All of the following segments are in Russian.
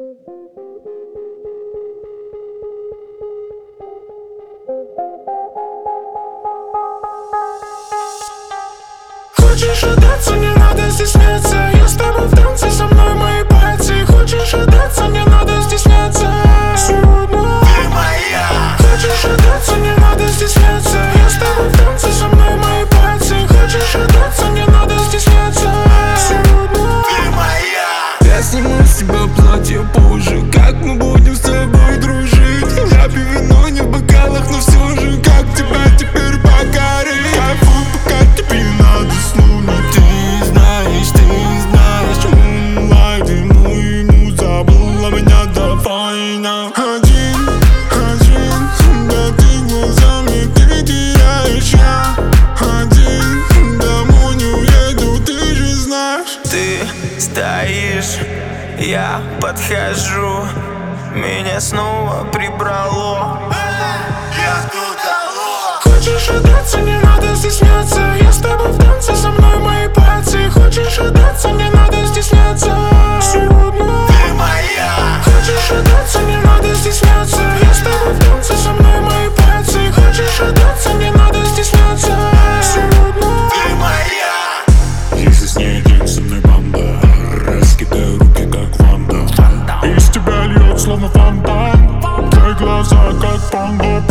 Хочешь отдаться, не надо стесняться. Я с тобой в танце, со мной мои пальцы. Хочешь отдаться, не надо стесняться. Сегодня ты моя. Хочешь отдаться, не надо стесняться. Я с тобой в танце, со мной мои пальцы. Хочешь отдаться, не надо стесняться. Сегодня ты моя. Я сниму с себя платье позже. Как мы будем с тобой дружить? Я пью вино не в бокалах, но все же как тебя теперь покорить? Кайфуй, пока тебе надо снуть. Ты знаешь, Moonlight, ему забыла меня, давай на один, да ты глазами ты теряешь. Я один, домой не уеду, ты же знаешь. Ты стоишь, я подхожу, меня снова прибрало. Я тут, алло. Хочешь отдаться, не надо стесняться. Я с тобой в танце, со мной мои пальцы. Хочешь отдаться, не надо стесняться. Сегодня ты моя. Хочешь отдаться, не надо стесняться. Я с тобой в танце, со мной мои пальцы. Хочешь отдаться, не надо стесняться. Сегодня ты моя. Если с ней день, со мной банда. Раскидаю руки, как Ванда. Из тебя льет, словно фонтан. Твои глаза, как панда.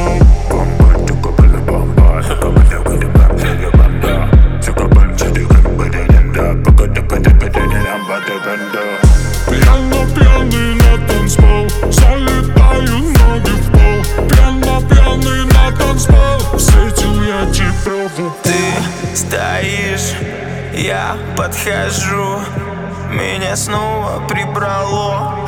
Пьяный на танцпол, залетаю ноги в пол. Пьяный на танцпол, встретил я тебя в упор. Ты стоишь, я подхожу, меня снова прибрало.